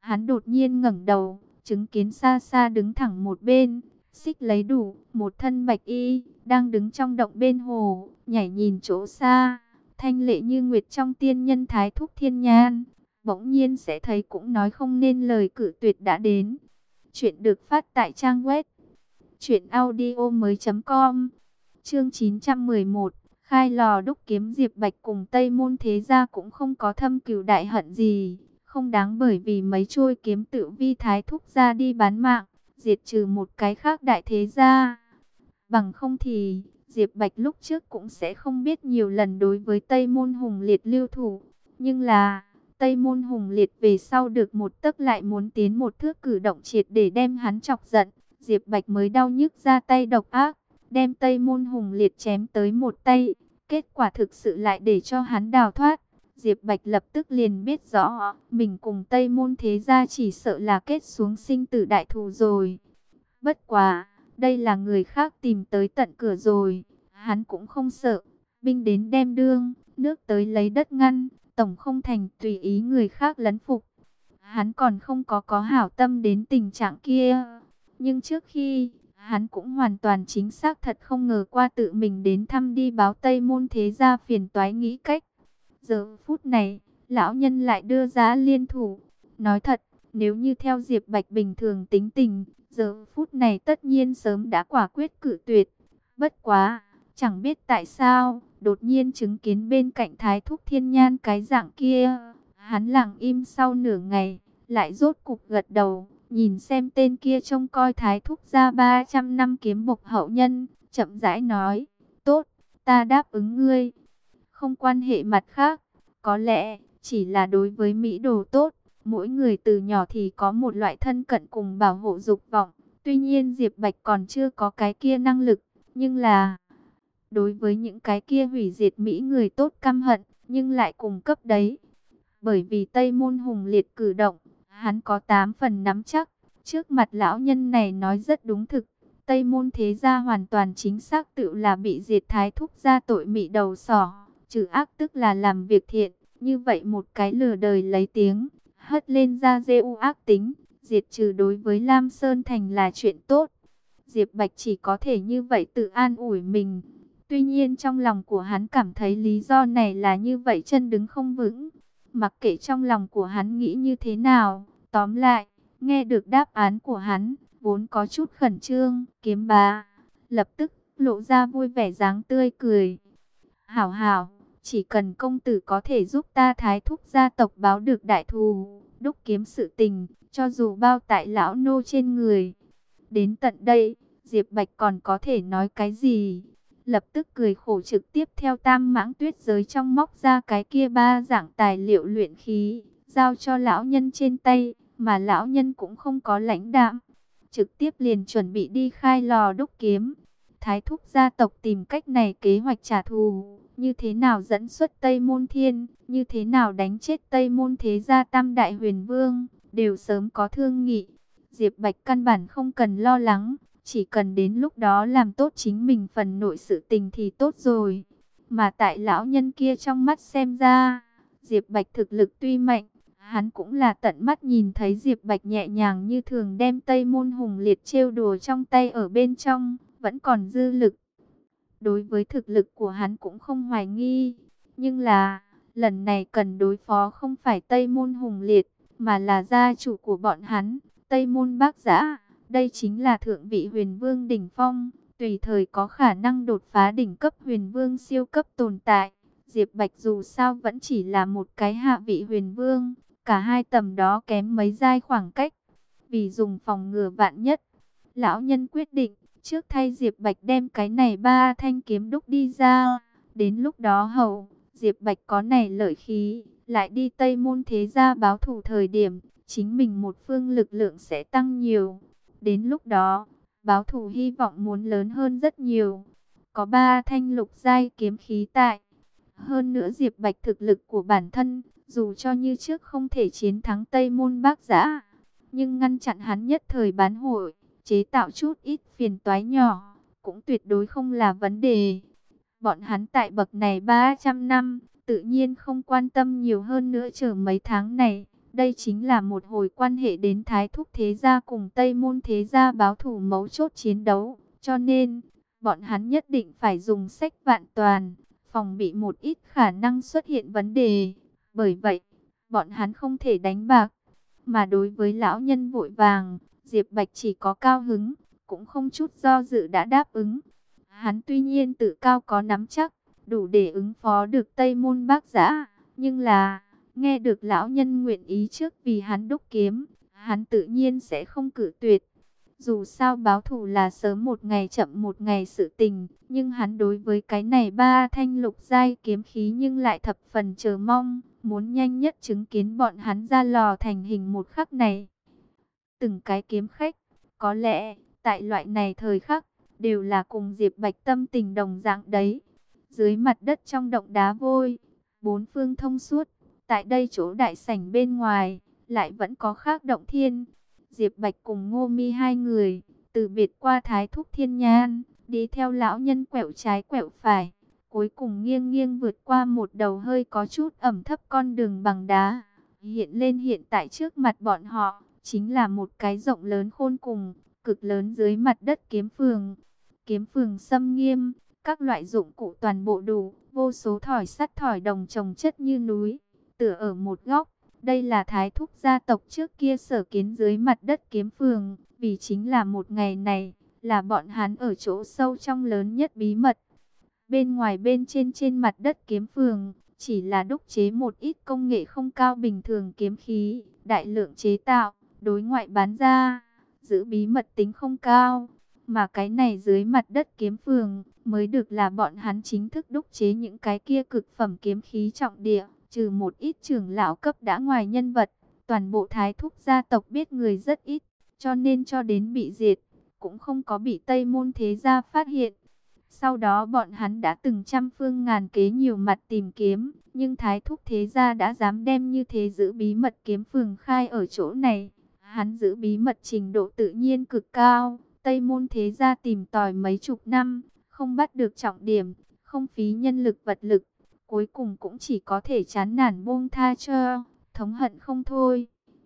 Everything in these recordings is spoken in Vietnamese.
Hắn đột nhiên ngẩng đầu, chứng kiến xa xa đứng thẳng một bên, xích lấy đủ, một thân bạch y, đang đứng trong động bên hồ, nhảy nhìn chỗ xa, thanh lệ như nguyệt trong tiên nhân thái thúc thiên nhan. Bỗng nhiên sẽ thấy cũng nói không nên lời cự tuyệt đã đến. Chuyện được phát tại trang web truyệnaudiomoi.com. Chương 911, khai lò đúc kiếm. Diệp Bạch cùng Tây Môn Thế Gia cũng không có thâm cừu đại hận gì, không đáng bởi vì mấy chuôi kiếm tự vi thái thúc ra đi bán mạng, diệt trừ một cái khác đại thế gia. Bằng không thì, Diệp Bạch lúc trước cũng sẽ không biết nhiều lần đối với Tây Môn Hùng Liệt lưu thủ. Nhưng là, Tây Môn Hùng Liệt về sau được một tấc lại muốn tiến một thước, cử động triệt để đem hắn chọc giận. Diệp Bạch mới đau nhức ra tay độc ác, đem Tây Môn Hùng Liệt chém tới một tay. Kết quả thực sự lại để cho hắn đào thoát. Diệp Bạch lập tức liền biết rõ, mình cùng Tây Môn Thế Gia chỉ sợ là kết xuống sinh tử đại thù rồi. Bất quá, đây là người khác tìm tới tận cửa rồi, hắn cũng không sợ. Binh đến đem đương, nước tới lấy đất ngăn, tổng không thành tùy ý người khác lấn phục. Hắn còn không có hảo tâm đến tình trạng kia. Nhưng trước khi, hắn cũng hoàn toàn chính xác thật không ngờ qua tự mình đến thăm đi báo Tây Môn Thế Gia phiền toái nghĩ cách. Giờ phút này, lão nhân lại đưa giá liên thủ. Nói thật, nếu như theo Diệp Bạch bình thường tính tình, giờ phút này tất nhiên sớm đã quả quyết cự tuyệt. Bất quá, chẳng biết tại sao, đột nhiên chứng kiến bên cạnh Thái Thúc Thiên Nhan cái dạng kia. Hắn lặng im sau nửa ngày, lại rốt cục gật đầu, nhìn xem tên kia trông coi Thái Thúc gia 300 năm kiếm bộc hậu nhân, chậm rãi nói, tốt, ta đáp ứng ngươi. Không quan hệ mặt khác, có lẽ chỉ là đối với mỹ đồ tốt, mỗi người từ nhỏ thì có một loại thân cận cùng bảo hộ dục vọng. Tuy nhiên Diệp Bạch còn chưa có cái kia năng lực, nhưng là đối với những cái kia hủy diệt mỹ người tốt căm hận, nhưng lại cùng cấp đấy. Bởi vì Tây Môn Hùng Liệt cử động, hắn có 8 phần nắm chắc. Trước mặt lão nhân này nói rất đúng thực. Tây Môn Thế Gia hoàn toàn chính xác tự là bị diệt thái thúc gia tội mị đầu sỏ. Trừ ác tức là làm việc thiện. Như vậy một cái lừa đời lấy tiếng, hất lên ra gieo ác tính, diệt trừ đối với Lam Sơn Thành là chuyện tốt. Diệp Bạch chỉ có thể như vậy tự an ủi mình. Tuy nhiên trong lòng của hắn cảm thấy lý do này là như vậy chân đứng không vững. Mặc kệ trong lòng của hắn nghĩ như thế nào, tóm lại, nghe được đáp án của hắn, vốn có chút khẩn trương, kiếm bá, lập tức lộ ra vui vẻ dáng tươi cười. Hảo hảo, chỉ cần công tử có thể giúp ta Thái Thúc gia tộc báo được đại thù, đúc kiếm sự tình, cho dù bao tại lão nô trên người. Đến tận đây, Diệp Bạch còn có thể nói cái gì? Lập tức cười khổ trực tiếp theo Tam Mãng Tuyết giới trong móc ra cái kia 3 dạng tài liệu luyện khí, giao cho lão nhân trên tay, mà lão nhân cũng không có lãnh đạm, trực tiếp liền chuẩn bị đi khai lò đúc kiếm. Thái Thúc gia tộc tìm cách này kế hoạch trả thù, như thế nào dẫn xuất Tây Môn Thiên, như thế nào đánh chết Tây Môn Thế Gia Tam Đại Huyền Vương, đều sớm có thương nghị. Diệp Bạch căn bản không cần lo lắng, chỉ cần đến lúc đó làm tốt chính mình phần nội sự tình thì tốt rồi. Mà tại lão nhân kia trong mắt xem ra, Diệp Bạch thực lực tuy mạnh, hắn cũng là tận mắt nhìn thấy Diệp Bạch nhẹ nhàng như thường đem Tây Môn Hùng Liệt trêu đùa trong tay ở bên trong, vẫn còn dư lực. Đối với thực lực của hắn cũng không hoài nghi, nhưng là lần này cần đối phó không phải Tây Môn Hùng Liệt, mà là gia chủ của bọn hắn, Tây Môn Bác Giã. Đây chính là thượng vị huyền vương đỉnh phong, tùy thời có khả năng đột phá đỉnh cấp huyền vương siêu cấp tồn tại. Diệp Bạch dù sao vẫn chỉ là một cái hạ vị huyền vương, cả hai tầm đó kém mấy giai khoảng cách. Vì dùng phòng ngừa vạn nhất, lão nhân quyết định trước thay Diệp Bạch đem cái này 3 thanh kiếm đúc đi ra. Đến lúc đó hậu, Diệp Bạch có này lợi khí, lại đi Tây Môn Thế Gia báo thù thời điểm, chính mình một phương lực lượng sẽ tăng nhiều. Đến lúc đó, báo thù hy vọng muốn lớn hơn rất nhiều. Có 3 thanh lục giai kiếm khí tại. Hơn nữa Diệp Bạch thực lực của bản thân, dù cho như trước không thể chiến thắng Tây Môn Bác Giã, nhưng ngăn chặn hắn nhất thời bán hội, chế tạo chút ít phiền toái nhỏ, cũng tuyệt đối không là vấn đề. Bọn hắn tại bậc này 300 năm, tự nhiên không quan tâm nhiều hơn nữa chờ mấy tháng này. Đây chính là một hồi quan hệ đến Thái Thúc Thế Gia cùng Tây Môn Thế Gia báo thù mấu chốt chiến đấu. Cho nên, bọn hắn nhất định phải dùng sách vạn toàn, phòng bị một ít khả năng xuất hiện vấn đề. Bởi vậy, bọn hắn không thể đánh bạc. Mà đối với lão nhân vội vàng, Diệp Bạch chỉ có cao hứng, cũng không chút do dự đã đáp ứng. Hắn tuy nhiên tự cao có nắm chắc, đủ để ứng phó được Tây Môn Bác Giã, nhưng là nghe được lão nhân nguyện ý trước vì hắn đúc kiếm, hắn tự nhiên sẽ không cự tuyệt. Dù sao báo thù là sớm một ngày chậm một ngày sự tình, nhưng hắn đối với cái này ba thanh lục giai kiếm khí nhưng lại thập phần chờ mong, muốn nhanh nhất chứng kiến bọn hắn ra lò thành hình một khắc này. Từng cái kiếm khách, có lẽ tại loại này thời khắc, đều là cùng Diệp Bạch tâm tình đồng dạng đấy. Dưới mặt đất trong động đá vôi, bốn phương thông suốt, tại đây chỗ đại sảnh bên ngoài, lại vẫn có khác động thiên. Diệp Bạch cùng Ngô Mi hai người, từ biệt qua Thái Thúc Thiên Nhan, đi theo lão nhân quẹo trái quẹo phải, cuối cùng nghiêng nghiêng vượt qua một đầu hơi có chút ẩm thấp con đường bằng đá. Hiện lên hiện tại trước mặt bọn họ, chính là một cái rộng lớn khôn cùng, cực lớn dưới mặt đất kiếm phường. Kiếm phường xâm nghiêm, các loại dụng cụ toàn bộ đủ, vô số thỏi sắt thỏi đồng chồng chất như núi, tựa ở một góc. Đây là Thái Thúc gia tộc trước kia sở kiến dưới mặt đất kiếm phường, vì chính là một ngày này, là bọn hắn ở chỗ sâu trong lớn nhất bí mật. Bên ngoài bên trên mặt đất kiếm phường, chỉ là đúc chế một ít công nghệ không cao bình thường kiếm khí, đại lượng chế tạo, đối ngoại bán ra, giữ bí mật tính không cao. Mà cái này dưới mặt đất kiếm phường, mới được là bọn hắn chính thức đúc chế những cái kia cực phẩm kiếm khí trọng địa. Trừ một ít trưởng lão cấp đã ngoài nhân vật, toàn bộ Thái Thúc gia tộc biết người rất ít, cho nên cho đến bị diệt, cũng không có bị Tây Môn Thế Gia phát hiện. Sau đó bọn hắn đã từng trăm phương ngàn kế nhiều mặt tìm kiếm, nhưng Thái Thúc Thế Gia đã dám đem như thế giữ bí mật kiếm phường khai ở chỗ này. Hắn giữ bí mật trình độ tự nhiên cực cao, Tây Môn Thế Gia tìm tòi mấy chục năm, không bắt được trọng điểm, không phí nhân lực vật lực. Cuối cùng cũng chỉ có thể chán nản buông tha cho, thống hận không thôi.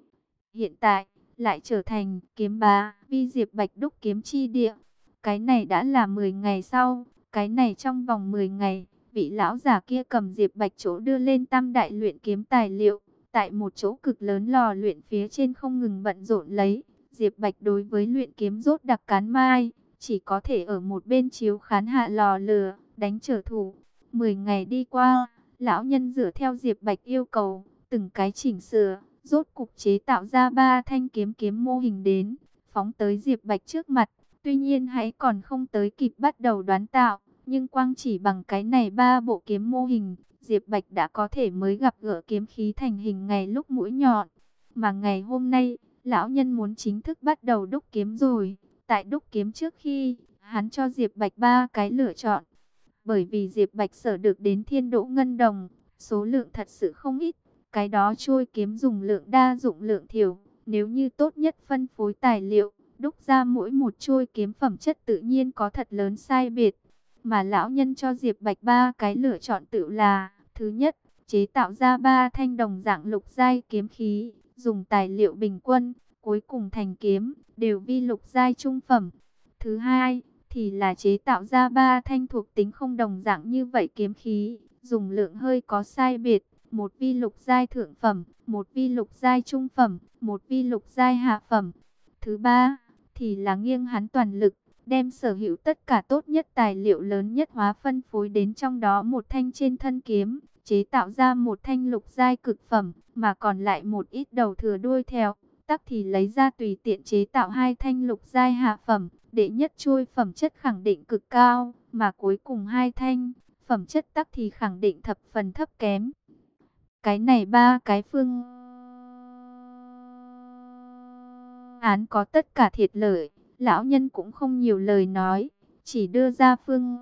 Hiện tại, lại trở thành kiếm bá, vi Diệp Bạch đúc kiếm chi địa. Cái này đã là 10 ngày sau, cái này trong vòng 10 ngày, vị lão giả kia cầm Diệp Bạch chỗ đưa lên tam đại luyện kiếm tài liệu. Tại một chỗ cực lớn lò luyện phía trên không ngừng bận rộn lấy. Diệp Bạch đối với luyện kiếm rốt đặc cán mai, chỉ có thể ở một bên chiếu khán hạ lò lửa, đánh trở thủ. 10 ngày đi qua, lão nhân dựa theo Diệp Bạch yêu cầu, từng cái chỉnh sửa, rốt cục chế tạo ra 3 thanh kiếm mô hình đến, phóng tới Diệp Bạch trước mặt. Tuy nhiên hãy còn không tới kịp bắt đầu đoán tạo, nhưng quang chỉ bằng cái này 3 bộ kiếm mô hình, Diệp Bạch đã có thể mới gặp gỡ kiếm khí thành hình ngày lúc mũi nhọn. Mà ngày hôm nay, lão nhân muốn chính thức bắt đầu đúc kiếm rồi. Tại đúc kiếm trước khi, hắn cho Diệp Bạch 3 cái lựa chọn. Bởi vì Diệp Bạch sở được đến Thiên Đỗ Ngân Đồng, số lượng thật sự không ít. Cái đó trôi kiếm dùng lượng đa dụng lượng thiểu. Nếu như tốt nhất phân phối tài liệu, đúc ra mỗi một trôi kiếm phẩm chất tự nhiên có thật lớn sai biệt. Mà lão nhân cho Diệp Bạch 3 cái lựa chọn tự là: thứ nhất, chế tạo ra 3 thanh đồng dạng lục giai kiếm khí, dùng tài liệu bình quân, cuối cùng thành kiếm, đều vi lục giai trung phẩm. Thứ hai, thì là chế tạo ra 3 thanh thuộc tính không đồng dạng như vậy kiếm khí, dùng lượng hơi có sai biệt, một vi lục giai thượng phẩm, một vi lục giai trung phẩm, một vi lục giai hạ phẩm. Thứ ba, thì là nghiêng hắn toàn lực, đem sở hữu tất cả tốt nhất tài liệu lớn nhất hóa phân phối đến trong đó một thanh trên thân kiếm, chế tạo ra một thanh lục giai cực phẩm, mà còn lại một ít đầu thừa đuôi theo, tắc thì lấy ra tùy tiện chế tạo 2 thanh lục giai hạ phẩm. Đệ nhất trôi phẩm chất khẳng định cực cao, mà cuối cùng 2 thanh, phẩm chất tắc thì khẳng định thập phần thấp kém. Cái này 3 cái phương án có tất cả thiệt lợi, lão nhân cũng không nhiều lời nói, chỉ đưa ra phương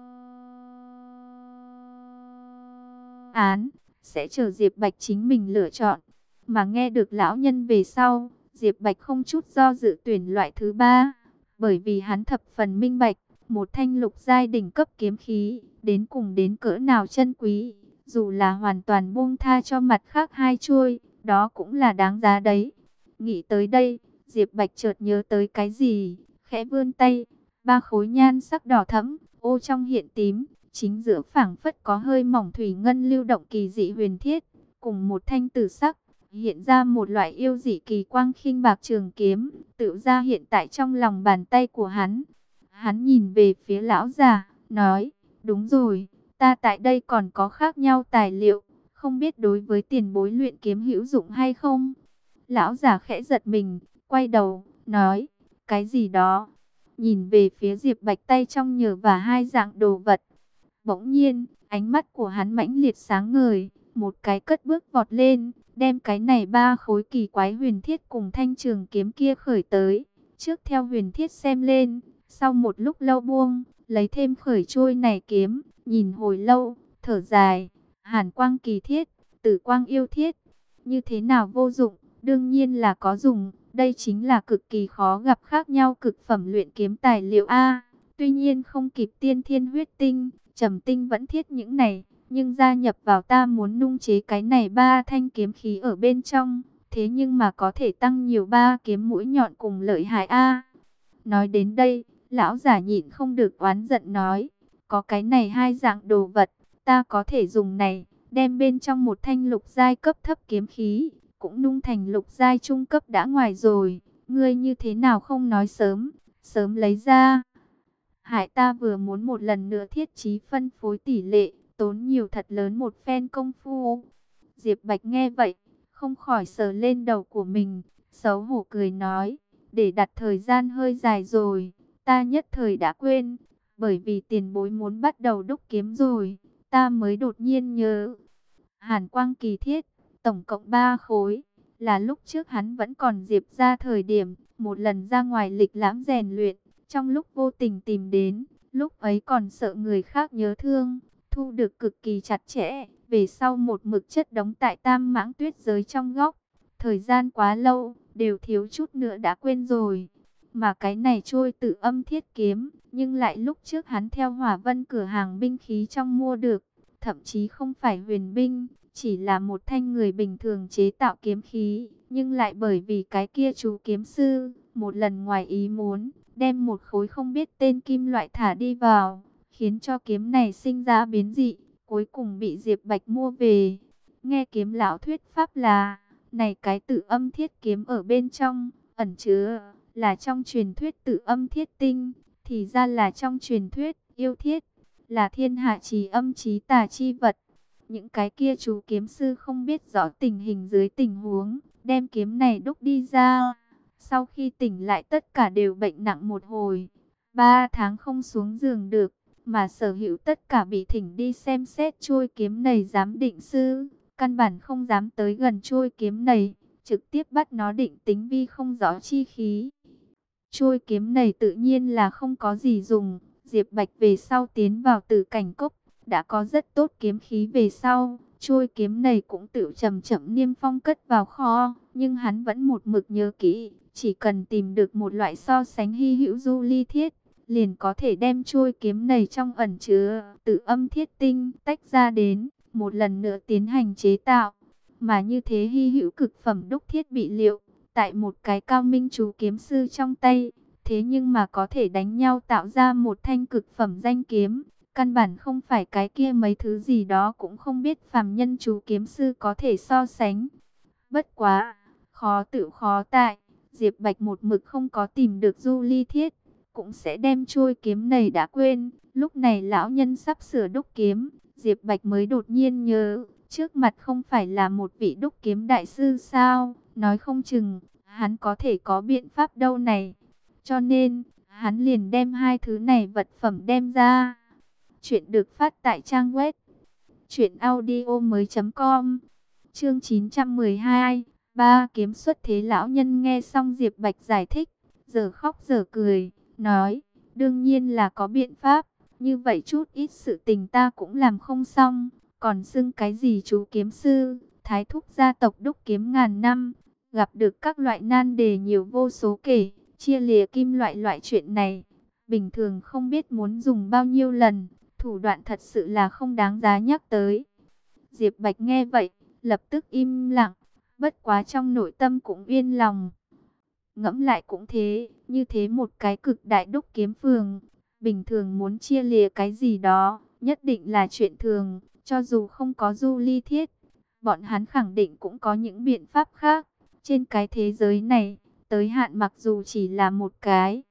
án, sẽ chờ Diệp Bạch chính mình lựa chọn. Mà nghe được lão nhân về sau, Diệp Bạch không chút do dự tuyển loại thứ 3. Bởi vì hắn thập phần minh bạch, một thanh lục giai đỉnh cấp kiếm khí, đến cùng đến cỡ nào chân quý, dù là hoàn toàn buông tha cho mặt khác 2 chuôi, đó cũng là đáng giá đấy. Nghĩ tới đây, Diệp Bạch chợt nhớ tới cái gì, khẽ vươn tay, ba khối nhan sắc đỏ thẫm, ô trong hiện tím, chính giữa phảng phất có hơi mỏng thủy ngân lưu động kỳ dị huyền thiết, cùng một thanh tử sắc, hiện ra một loại yêu dị kỳ quang khinh bạc trường kiếm, tự ra hiện tại trong lòng bàn tay của hắn. Hắn nhìn về phía lão già, nói, đúng rồi, ta tại đây còn có khác nhau tài liệu, không biết đối với tiền bối luyện kiếm hữu dụng hay không? Lão già khẽ giật mình, quay đầu, nói, cái gì đó? Nhìn về phía Diệp Bạch tay trong nhờ và hai dạng đồ vật. Bỗng nhiên, ánh mắt của hắn mãnh liệt sáng ngời, một cái cất bước vọt lên, đem cái này ba khối kỳ quái huyền thiết cùng thanh trường kiếm kia khởi tới. Trước theo huyền thiết xem lên, sau một lúc lâu buông, lấy thêm khởi trôi này kiếm, nhìn hồi lâu, thở dài, hàn quang kỳ thiết, tử quang yêu thiết, như thế nào vô dụng, đương nhiên là có dùng, đây chính là cực kỳ khó gặp khác nhau cực phẩm luyện kiếm tài liệu A. Tuy nhiên không kịp tiên thiên huyết tinh, trầm tinh vẫn thiết những này, nhưng gia nhập vào ta muốn nung chế cái này ba thanh kiếm khí ở bên trong, thế nhưng mà có thể tăng nhiều ba kiếm mũi nhọn cùng lợi hại A. Nói đến đây, lão giả nhịn không được oán giận nói, có cái này hai dạng đồ vật, ta có thể dùng này, đem bên trong một thanh lục giai cấp thấp kiếm khí, cũng nung thành lục giai trung cấp đã ngoài rồi, ngươi như thế nào không nói sớm, sớm lấy ra. Hại ta vừa muốn một lần nữa thiết trí phân phối tỷ lệ, tốn nhiều thật lớn một phen công phu. Diệp Bạch nghe vậy, không khỏi sờ lên đầu của mình, xấu hổ cười nói, để đặt thời gian hơi dài rồi, ta nhất thời đã quên, bởi vì tiền bối muốn bắt đầu đúc kiếm rồi, ta mới đột nhiên nhớ. Hàn quang kỳ thiết, tổng cộng 3 khối, là lúc trước hắn vẫn còn Diệp ra thời điểm, một lần ra ngoài lịch lãm rèn luyện, trong lúc vô tình tìm đến, lúc ấy còn sợ người khác nhớ thương, thu được cực kỳ chặt chẽ, về sau một mực chất đóng tại Tam Mãng Tuyết giới trong góc. Thời gian quá lâu, đều thiếu chút nữa đã quên rồi. Mà cái này trôi tự âm thiết kiếm, nhưng lại lúc trước hắn theo Hỏa Vân cửa hàng binh khí trong mua được, thậm chí không phải huyền binh, chỉ là một thanh người bình thường chế tạo kiếm khí, nhưng lại bởi vì cái kia chú kiếm sư, một lần ngoài ý muốn, đem một khối không biết tên kim loại thả đi vào, khiến cho kiếm này sinh ra biến dị, cuối cùng bị Diệp Bạch mua về. Nghe kiếm lão thuyết pháp là, này cái tự âm thiết kiếm ở bên trong, ẩn chứa, là trong truyền thuyết tự âm thiết tinh, thì ra là trong truyền thuyết, yêu thiết, là thiên hạ chí âm chí tà chi vật. Những cái kia chú kiếm sư không biết rõ tình hình dưới tình huống, đem kiếm này đúc đi ra. Sau khi tỉnh lại tất cả đều bệnh nặng một hồi, 3 tháng không xuống giường được, mà sở hữu tất cả bị thỉnh đi xem xét trôi kiếm này giám định sư, căn bản không dám tới gần trôi kiếm này, trực tiếp bắt nó định tính vi không rõ chi khí. Trôi kiếm này tự nhiên là không có gì dùng, Diệp Bạch về sau tiến vào Tử Cảnh Cốc, đã có rất tốt kiếm khí về sau, trôi kiếm này cũng tự chậm chậm niêm phong cất vào kho, nhưng hắn vẫn một mực nhớ kỹ, chỉ cần tìm được một loại so sánh hy hữu du ly thiết, liền có thể đem trôi kiếm này trong ẩn chứa tự âm thiết tinh tách ra đến, một lần nữa tiến hành chế tạo. Mà như thế hy hữu cực phẩm đúc thiết bị liệu, tại một cái cao minh chú kiếm sư trong tay, thế nhưng mà có thể đánh nhau tạo ra một thanh cực phẩm danh kiếm, căn bản không phải cái kia mấy thứ gì đó cũng không biết phàm nhân chú kiếm sư có thể so sánh. Bất quá, khó tự khó tại, Diệp Bạch một mực không có tìm được du ly thiết, cũng sẽ đem trôi kiếm này đã quên. Lúc này lão nhân sắp sửa đúc kiếm, Diệp Bạch mới đột nhiên nhớ, trước mặt không phải là một vị đúc kiếm đại sư sao, nói không chừng, hắn có thể có biện pháp đâu này. Cho nên, hắn liền đem hai thứ này vật phẩm đem ra. Chuyện được phát tại trang web truyệnaudiomoi.com. Chương 912, ba kiếm xuất thế. Lão nhân nghe xong Diệp Bạch giải thích, giờ khóc giờ cười, nói, đương nhiên là có biện pháp, như vậy chút ít sự tình ta cũng làm không xong, còn xưng cái gì chú kiếm sư, thái thúc gia tộc đúc kiếm ngàn năm, gặp được các loại nan đề nhiều vô số kể, chia lìa kim loại loại chuyện này, bình thường không biết muốn dùng bao nhiêu lần, thủ đoạn thật sự là không đáng giá nhắc tới. Diệp Bạch nghe vậy, lập tức im lặng, Bất quá trong nội tâm cũng yên lòng. Ngẫm lại cũng thế, như thế một cái cực đại đúc kiếm phường, bình thường muốn chia lìa cái gì đó, nhất định là chuyện thường, cho dù không có Du Ly Thiết, bọn hắn khẳng định cũng có những biện pháp khác. Trên cái thế giới này, tới hạn mặc dù chỉ là một cái,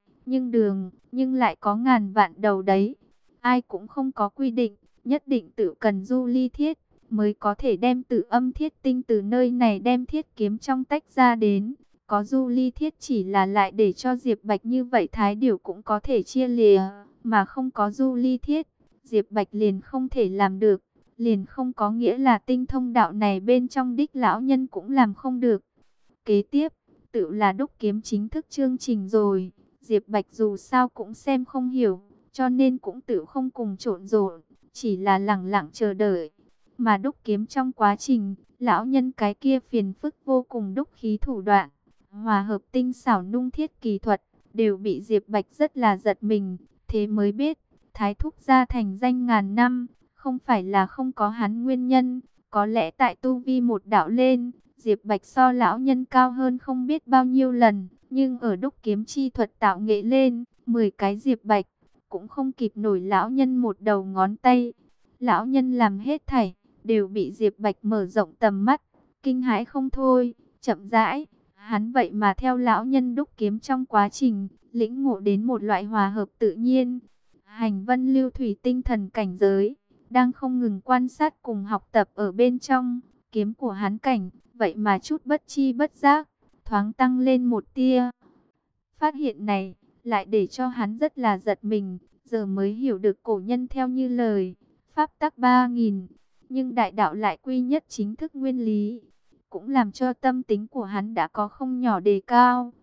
nhưng lại có ngàn vạn đầu đấy. Ai cũng không có quy định, nhất định tự cần Du Ly Thiết, mới có thể đem Tử Âm Thiết Tinh từ nơi này đem thiết kiếm trong tách ra đến. Có Du Ly Thiết chỉ là lại để cho Diệp Bạch như vậy Thái Điểu cũng có thể chia lìa, mà không có Du Ly Thiết, Diệp Bạch liền không thể làm được, liền không có nghĩa là tinh thông đạo này bên trong đích lão nhân cũng làm không được. Kế tiếp, tự là đúc kiếm chính thức chương trình rồi, Diệp Bạch dù sao cũng xem không hiểu, cho nên cũng tự không cùng trộn rộn, chỉ là lẳng lặng chờ đợi. Mà đúc kiếm trong quá trình, lão nhân cái kia phiền phức vô cùng đúc khí thủ đoạn, hòa hợp tinh xảo nung thiết kỳ thuật, đều bị Diệp Bạch rất là giật mình, thế mới biết, Thái Thúc gia thành danh ngàn năm, không phải là không có hắn nguyên nhân, có lẽ tại tu vi một đạo lên, Diệp Bạch so lão nhân cao hơn không biết bao nhiêu lần, nhưng ở đúc kiếm chi thuật tạo nghệ lên, 10 cái Diệp Bạch, cũng không kịp nổi lão nhân một đầu ngón tay. Lão nhân làm hết thảy, đều bị Diệp Bạch mở rộng tầm mắt, kinh hãi không thôi, chậm rãi. Hắn vậy mà theo lão nhân đúc kiếm trong quá trình, lĩnh ngộ đến một loại hòa hợp tự nhiên. Hành vân lưu thủy tinh thần cảnh giới, đang không ngừng quan sát cùng học tập ở bên trong, kiếm của hắn cảnh, vậy mà chút bất chi bất giác, thoáng tăng lên một tia. Phát hiện này, lại để cho hắn rất là giật mình, giờ mới hiểu được cổ nhân theo như lời, pháp tắc 3000, nhưng đại đạo lại quy nhất chính thức nguyên lý, cũng làm cho tâm tính của hắn đã có không nhỏ đề cao.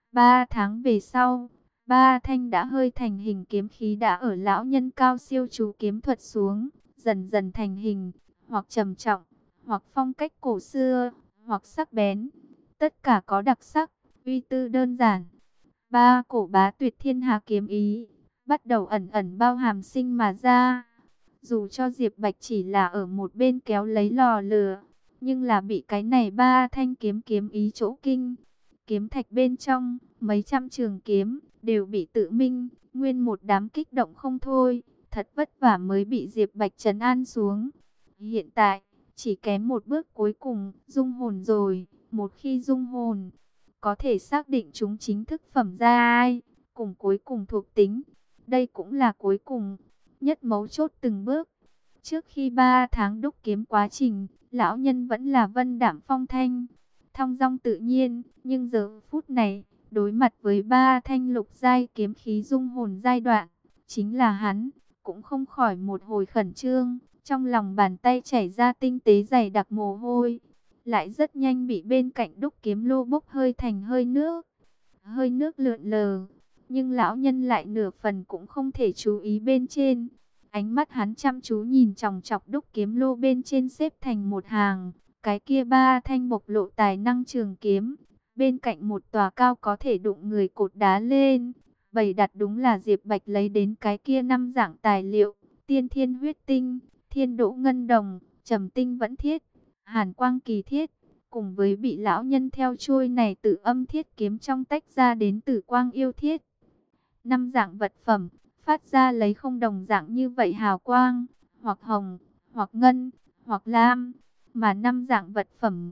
3 tháng về sau, ba thanh đã hơi thành hình kiếm khí đã ở lão nhân cao siêu chú kiếm thuật xuống, dần dần thành hình, hoặc trầm trọng, hoặc phong cách cổ xưa, hoặc sắc bén. Tất cả có đặc sắc, uy tư đơn giản. Ba cổ bá tuyệt thiên hà kiếm ý, bắt đầu ẩn ẩn bao hàm sinh mà ra. Dù cho Diệp Bạch chỉ là ở một bên kéo lấy lò lửa, nhưng là bị cái này ba thanh kiếm kiếm ý chỗ kinh. Kiếm thạch bên trong, mấy trăm trường kiếm, đều bị tự minh, nguyên một đám kích động không thôi. Thật vất vả mới bị Diệp Bạch trấn an xuống. Hiện tại, chỉ kém một bước cuối cùng, dung hồn rồi. Một khi dung hồn, có thể xác định chúng chính thức phẩm ra ai, cùng cuối cùng thuộc tính. Đây cũng là cuối cùng, nhất mấu chốt từng bước. Trước khi 3 tháng đúc kiếm quá trình, lão nhân vẫn là vân đạm phong thanh, thong dong tự nhiên, nhưng giờ phút này, đối mặt với 3 thanh lục giai kiếm khí dung hồn giai đoạn, chính là hắn, cũng không khỏi một hồi khẩn trương, trong lòng bàn tay chảy ra tinh tế dày đặc mồ hôi, lại rất nhanh bị bên cạnh đúc kiếm lô bốc hơi thành hơi nước lượn lờ, nhưng lão nhân lại nửa phần cũng không thể chú ý bên trên. Ánh mắt hắn chăm chú nhìn chòng chọc đúc kiếm lô bên trên xếp thành một hàng, cái kia 3 thanh bộc lộ tài năng trường kiếm, bên cạnh một tòa cao có thể đụng người cột đá lên, bày đặt đúng là Diệp Bạch lấy đến cái kia 5 dạng tài liệu, tiên thiên huyết tinh, thiên đỗ ngân đồng, trầm tinh vẫn thiết, hàn quang kỳ thiết, cùng với bị lão nhân theo chuôi này Tử Âm Thiết kiếm trong tách ra đến Tử Quang Yêu Thiết. 5 dạng vật phẩm, phát ra lấy không đồng dạng như vậy hào quang, hoặc hồng, hoặc ngân, hoặc lam, mà 5 dạng vật phẩm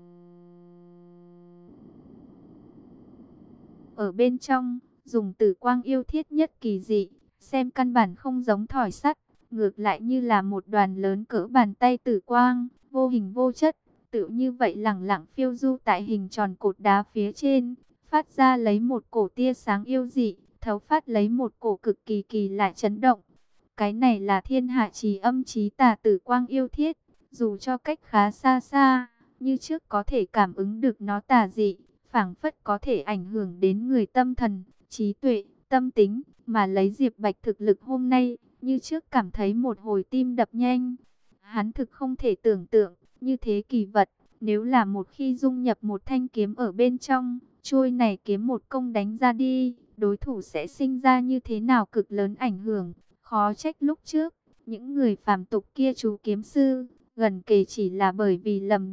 ở bên trong, dùng Tử Quang Yêu Thiết nhất kỳ dị, xem căn bản không giống thỏi sắt, ngược lại như là một đoàn lớn cỡ bàn tay tử quang, vô hình vô chất, tự như vậy lẳng lặng phiêu du tại hình tròn cột đá phía trên, phát ra lấy một cổ tia sáng yêu dị, thấu phát lấy một cổ cực kỳ kỳ lạ chấn động. Cái này là thiên hạ chí âm chí tà Tử Quang Yêu Thiết, dù cho cách khá xa xa, như trước có thể cảm ứng được nó tà dị, phảng phất có thể ảnh hưởng đến người tâm thần, trí tuệ, tâm tính, mà lấy Diệp Bạch thực lực hôm nay, như trước cảm thấy một hồi tim đập nhanh. Hắn thực không thể tưởng tượng, như thế kỳ vật, nếu là một khi dung nhập một thanh kiếm ở bên trong, chuôi này kiếm một công đánh ra đi, đối thủ sẽ sinh ra như thế nào cực lớn ảnh hưởng. Khó trách lúc trước, những người phàm tục kia chú kiếm sư, gần kề chỉ là bởi vì lầm đụng,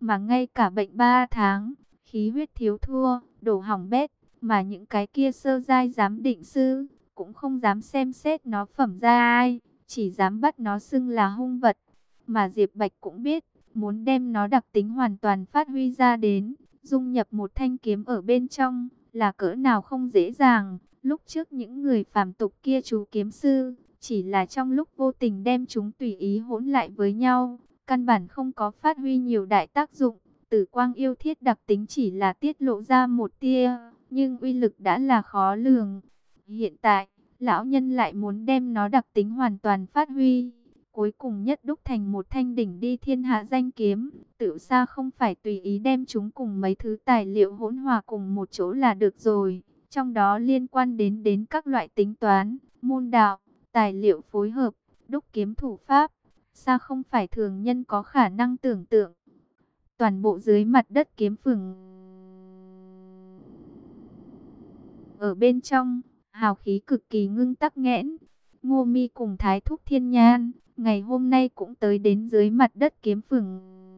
mà ngay cả bệnh 3 tháng, khí huyết thiếu thua, đổ hỏng bét, mà những cái kia sơ giai giám định sư cũng không dám xem xét nó phẩm ra ai, chỉ dám bắt nó xưng là hung vật. Mà Diệp Bạch cũng biết, muốn đem nó đặc tính hoàn toàn phát huy ra đến, dung nhập một thanh kiếm ở bên trong, là cỡ nào không dễ dàng. Lúc trước những người phàm tục kia chú kiếm sư, chỉ là trong lúc vô tình đem chúng tùy ý hỗn lại với nhau, căn bản không có phát huy nhiều đại tác dụng. Tử quang yêu thiết đặc tính chỉ là tiết lộ ra một tia, nhưng uy lực đã là khó lường. Hiện tại, lão nhân lại muốn đem nó đặc tính hoàn toàn phát huy, cuối cùng nhất đúc thành một thanh đỉnh đi thiên hạ danh kiếm. Tự xa không phải tùy ý đem chúng cùng mấy thứ tài liệu hỗn hòa cùng một chỗ là được rồi. Trong đó liên quan đến các loại tính toán, môn đạo, tài liệu phối hợp, đúc kiếm thủ pháp, xa không phải thường nhân có khả năng tưởng tượng. Toàn bộ dưới mặt đất kiếm phường, ở bên trong, hào khí cực kỳ ngưng tắc nghẽn. Ngô Mi cùng Thái Thúc Thiên Nhan, ngày hôm nay cũng tới đến dưới mặt đất kiếm phường.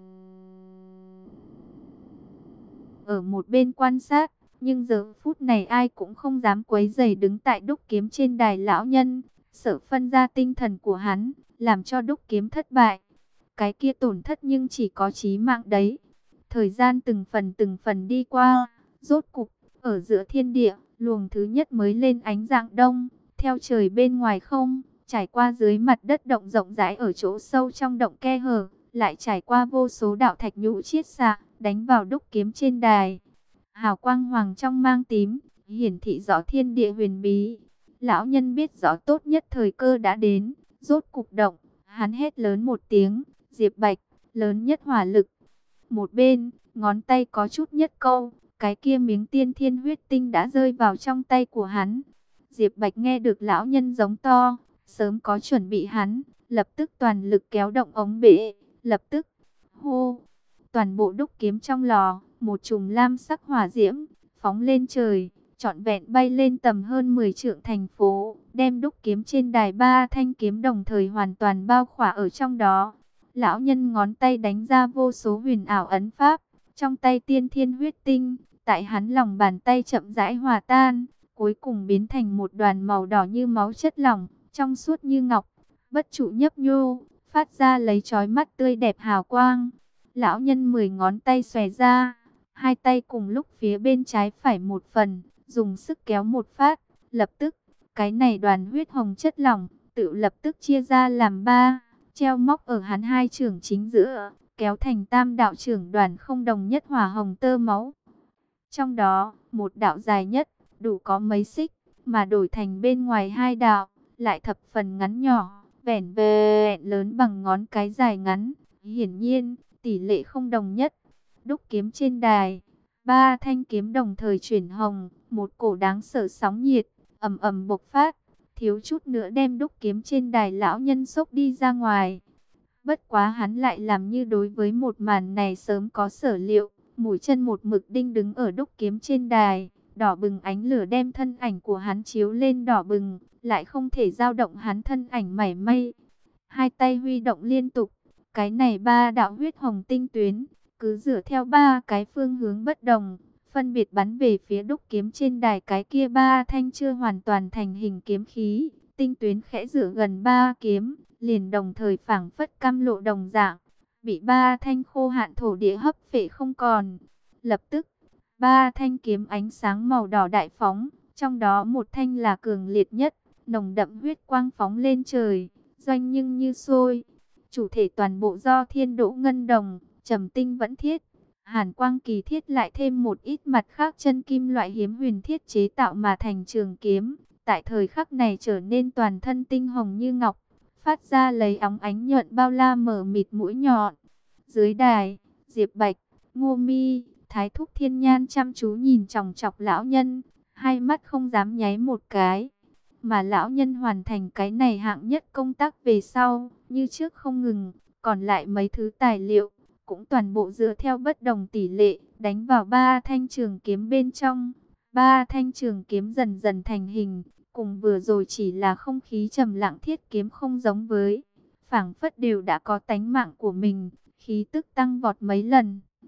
Ở một bên quan sát, nhưng giờ phút này ai cũng không dám quấy rầy đứng tại đúc kiếm trên đài lão nhân, sợ phân ra tinh thần của hắn, làm cho đúc kiếm thất bại. Cái kia tổn thất nhưng chỉ có chí mạng đấy. Thời gian từng phần đi qua, rốt cục, ở giữa thiên địa, luồng thứ nhất mới lên ánh dạng đông, theo trời bên ngoài không, trải qua dưới mặt đất động rộng rãi ở chỗ sâu trong động khe hở, lại trải qua vô số đạo thạch nhũ chiết xạ, đánh vào đúc kiếm trên đài. Hào quang hoàng trong mang tím, hiển thị rõ thiên địa huyền bí. Lão nhân biết rõ tốt nhất thời cơ đã đến, rốt cục động, hắn hét lớn một tiếng, Diệp Bạch, lớn nhất hỏa lực. Một bên, ngón tay có chút nhất câu, cái kia miếng tiên thiên huyết tinh đã rơi vào trong tay của hắn. Diệp Bạch nghe được lão nhân giống to, sớm có chuẩn bị hắn, lập tức toàn lực kéo động ống bể, lập tức, hô, toàn bộ đúc kiếm trong lò, một chùm lam sắc hỏa diễm, phóng lên trời, trọn vẹn bay lên tầm hơn 10 trượng thành phố, đem đúc kiếm trên đài 3 thanh kiếm đồng thời hoàn toàn bao khỏa ở trong đó. Lão nhân ngón tay đánh ra vô số huyền ảo ấn pháp, trong tay tiên thiên huyết tinh, tại hắn lòng bàn tay chậm rãi hòa tan, cuối cùng biến thành một đoàn màu đỏ như máu chất lỏng, trong suốt như ngọc, bất trụ nhấp nhô, phát ra lấy chói mắt tươi đẹp hào quang. Lão nhân 10 ngón tay xòe ra, hai tay cùng lúc phía bên trái phải một phần, dùng sức kéo một phát, lập tức, cái này đoàn huyết hồng chất lỏng, tự lập tức chia ra làm 3, treo móc ở hắn hai chưởng chính giữa, kéo thành tam đạo chưởng đoàn không đồng nhất hỏa hồng tơ máu. Trong đó, một đạo dài nhất, đủ có mấy xích, mà đổi thành bên ngoài hai đạo, lại thập phần ngắn nhỏ, vẻn vẹn lớn bằng ngón cái dài ngắn. Hiển nhiên, tỷ lệ không đồng nhất. Đúc kiếm trên đài, 3 thanh kiếm đồng thời chuyển hồng, một cổ đáng sợ sóng nhiệt, ầm ầm bộc phát, thiếu chút nữa đem đúc kiếm trên đài lão nhân xốc đi ra ngoài. Bất quá hắn lại làm như đối với một màn này sớm có sở liệu, mũi chân một mực đinh đứng ở đúc kiếm trên đài, đỏ bừng ánh lửa đem thân ảnh của hắn chiếu lên đỏ bừng, lại không thể dao động hắn thân ảnh mảy may. Hai tay huy động liên tục, cái này 3 đạo huyết hồng tinh tuyến, cứ dựa theo 3 cái phương hướng bất đồng, phân biệt bắn về phía đúc kiếm trên đài cái kia 3 thanh chưa hoàn toàn thành hình kiếm khí. Tinh tuyến khẽ dựa gần 3 kiếm, liền đồng thời phảng phất cam lộ đồng dạng, bị 3 thanh khô hạn thổ địa hấp phệ không còn. Lập tức, 3 thanh kiếm ánh sáng màu đỏ đại phóng, trong đó một thanh là cường liệt nhất, nồng đậm huyết quang phóng lên trời, doanh nhưng như sôi. Chủ thể toàn bộ do thiên đỗ ngân đồng, trầm tinh vẫn thiết, hàn quang kỳ thiết lại thêm một ít mặt khác chân kim loại hiếm huyền thiết chế tạo mà thành trường kiếm. Tại thời khắc này trở nên toàn thân tinh hồng như ngọc, phát ra lấy óng ánh nhuận bao la mở mịt mũi nhọn. Dưới đài, Diệp Bạch, Ngô Mi, Thái Thúc Thiên Nhan chăm chú nhìn chòng chọc lão nhân, hai mắt không dám nháy một cái. Mà lão nhân hoàn thành cái này hạng nhất công tác về sau, như trước không ngừng, còn lại mấy thứ tài liệu, cũng toàn bộ dựa theo bất đồng tỷ lệ, đánh vào 3 thanh trường kiếm bên trong. 3 thanh trường kiếm dần dần thành hình, cùng vừa rồi chỉ là không khí trầm lặng thiết kiếm không giống với, phảng phất đều đã có tánh mạng của mình, khí tức tăng vọt mấy lần.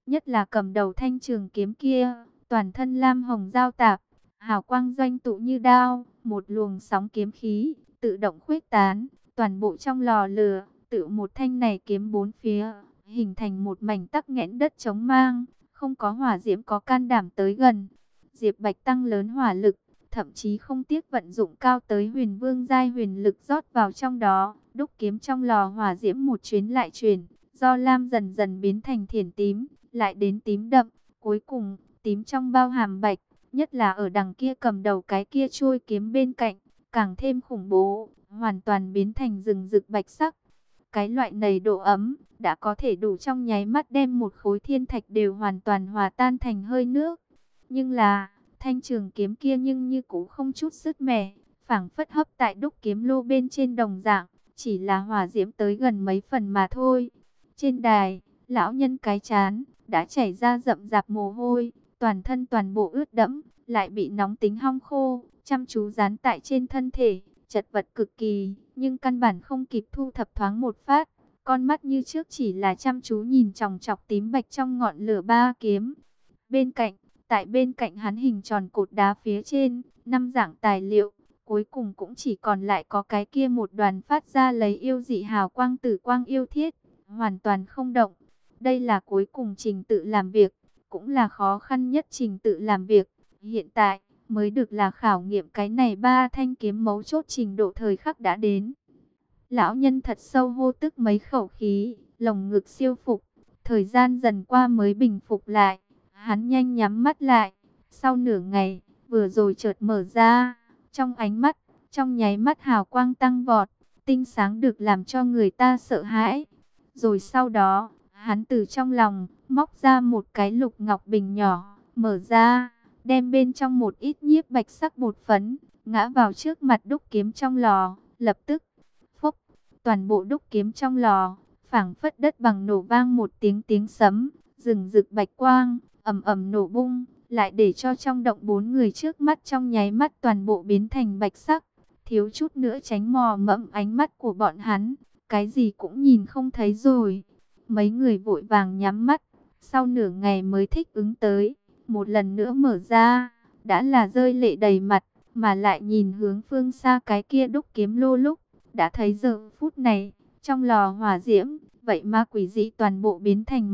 nhất là cầm đầu thanh trường kiếm kia, toàn thân lam hồng giao tạp, hào quang doanh tụ như đao, một luồng sóng kiếm khí tự động khuếch tán, toàn bộ trong lò lửa, tự một thanh này kiếm bốn phía, hình thành một mảnh tắc nghẽn đất trống mang, không có hỏa diễm có can đảm tới gần. Diệp Bạch tăng lớn hỏa lực, thậm chí không tiếc vận dụng cao tới huyền vương giai huyền lực rót vào trong đó, đúc kiếm trong lò hỏa diễm một chuyến lại chuyển, do lam dần dần biến thành thiển tím, lại đến tím đậm, cuối cùng tím trong bao hàm bạch, nhất là ở đằng kia cầm đầu cái kia trôi kiếm bên cạnh, càng thêm khủng bố, hoàn toàn biến thành rừng rực bạch sắc. Cái loại này độ ấm đã có thể đủ trong nháy mắt đem một khối thiên thạch đều hoàn toàn hòa tan thành hơi nước. Nhưng là, thanh trường kiếm kia nhưng như cũ không chút sứt mẻ, phảng phất hấp tại đúc kiếm lô bên trên đồng dạng, chỉ là hỏa diễm tới gần mấy phần mà thôi. Trên đài, lão nhân cái chán đã chảy ra rậm rạp mồ hôi, toàn thân toàn bộ ướt đẫm, lại bị nóng tính hong khô, chăm chú dán tại trên thân thể, chật vật cực kỳ, nhưng căn bản không kịp thu thập thoáng một phát. Con mắt như trước chỉ là chăm chú nhìn chòng chọc tím bạch trong ngọn lửa ba kiếm. Bên cạnh, tại bên cạnh hắn hình tròn cột đá phía trên, 5 dạng tài liệu, cuối cùng cũng chỉ còn lại có cái kia một đoàn phát ra lấy yêu dị hào quang tử quang yêu thiết, hoàn toàn không động. Đây là cuối cùng trình tự làm việc, cũng là khó khăn nhất trình tự làm việc. Hiện tại, mới được là khảo nghiệm cái này ba thanh kiếm mấu chốt trình độ thời khắc đã đến. Lão nhân thật sâu hô tức mấy khẩu khí, lồng ngực siêu phục, thời gian dần qua mới bình phục lại. Hắn nhanh nhắm mắt lại, sau nửa ngày, vừa rồi chợt mở ra, trong ánh mắt, trong nháy mắt hào quang tăng vọt, tinh sáng được làm cho người ta sợ hãi. Rồi sau đó, hắn từ trong lòng, móc ra một cái lục ngọc bình nhỏ, mở ra, đem bên trong một ít nhiếp bạch sắc bột phấn, ngã vào trước mặt đúc kiếm trong lò, lập tức, phốc, toàn bộ đúc kiếm trong lò, phảng phất đất bằng nổ vang một tiếng tiếng sấm, rừng rực bạch quang, ầm ầm nổ bung, lại để cho trong động 4 người trước mắt trong nháy mắt toàn bộ biến thành bạch sắc, thiếu chút nữa tránh mò mẫm ánh mắt của bọn hắn, cái gì cũng nhìn không thấy rồi. Mấy người vội vàng nhắm mắt, sau nửa ngày mới thích ứng tới, một lần nữa mở ra, đã là rơi lệ đầy mặt, mà lại nhìn hướng phương xa cái kia đúc kiếm lô lúc, đã thấy giờ phút này, trong lò hỏa diễm, vậy mà quỷ dị toàn bộ biến thành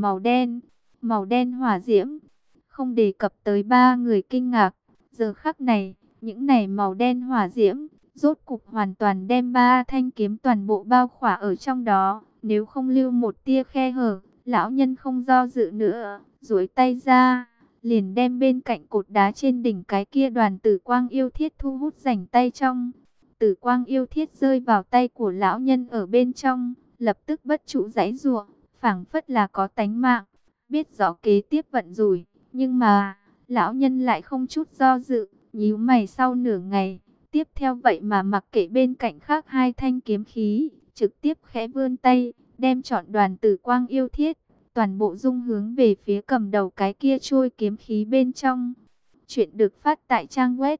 màu đen hỏa diễm. Không đề cập tới ba người kinh ngạc, giờ khắc này, những này màu đen hỏa diễm, rốt cục hoàn toàn đem ba thanh kiếm toàn bộ bao khỏa ở trong đó, nếu không lưu một tia khe hở, lão nhân không do dự nữa, duỗi tay ra, liền đem bên cạnh cột đá trên đỉnh cái kia đoàn tử quang yêu thiết thu hút rảnh tay trong. Tử quang yêu thiết rơi vào tay của lão nhân ở bên trong, lập tức bất trụ giãy giụa, phảng phất là có tánh mạng, biết rõ kế tiếp vận rủi, nhưng mà lão nhân lại không chút do dự, nhíu mày sau nửa ngày, tiếp theo vậy mà mặc kệ bên cạnh khác hai thanh kiếm khí, trực tiếp khẽ vươn tay, đem trọn đoàn tử quang yêu thiết, toàn bộ dung hướng về phía cầm đầu cái kia trôi kiếm khí bên trong. Chuyện được phát tại trang web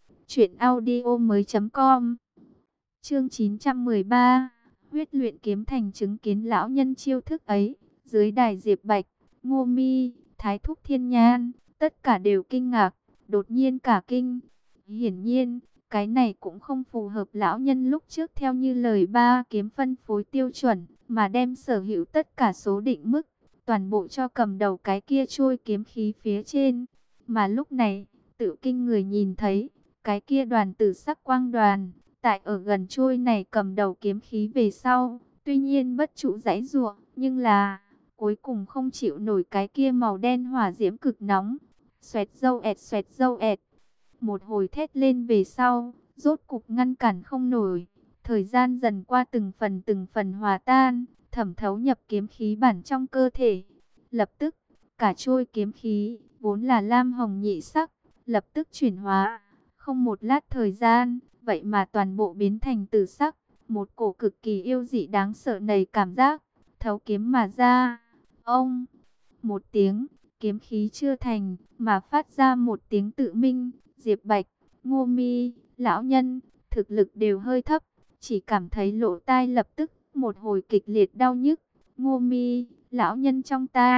truyệnaudiomoi.com. Chương 913, huyết luyện kiếm thành. Chứng kiến lão nhân chiêu thức ấy, dưới đài Diệp Bạch, Ngô Mi, Thái Thúc Thiên Nhan, tất cả đều kinh ngạc, đột nhiên cả kinh. Hiển nhiên, cái này cũng không phù hợp lão nhân lúc trước theo như lời ba kiếm phân phối tiêu chuẩn, mà đem sở hữu tất cả số định mức, toàn bộ cho cầm đầu cái kia trôi kiếm khí phía trên. Mà lúc này, tự kinh người nhìn thấy, cái kia đoàn tử sắc quang đoàn, tại ở gần trôi này cầm đầu kiếm khí về sau, tuy nhiên bất trụ giãy giụa, nhưng là cuối cùng không chịu nổi cái kia màu đen hỏa diễm cực nóng. Xoẹt dâu ẹt. Một hồi thét lên về sau, rốt cục ngăn cản không nổi. Thời gian dần qua từng phần hòa tan, thẩm thấu nhập kiếm khí bản trong cơ thể. Lập tức, cả trôi kiếm khí, vốn là lam hồng nhị sắc, lập tức chuyển hóa. Không một lát thời gian, vậy mà toàn bộ biến thành tử sắc. Một cổ cực kỳ yêu dị đáng sợ này cảm giác, thấu kiếm mà ra. Ông, một tiếng, kiếm khí chưa thành, mà phát ra một tiếng tự minh. Diệp Bạch, Ngô Mi, lão nhân, thực lực đều hơi thấp, chỉ cảm thấy lỗ tai lập tức một hồi kịch liệt đau nhức. Ngô Mi, lão nhân trong tai,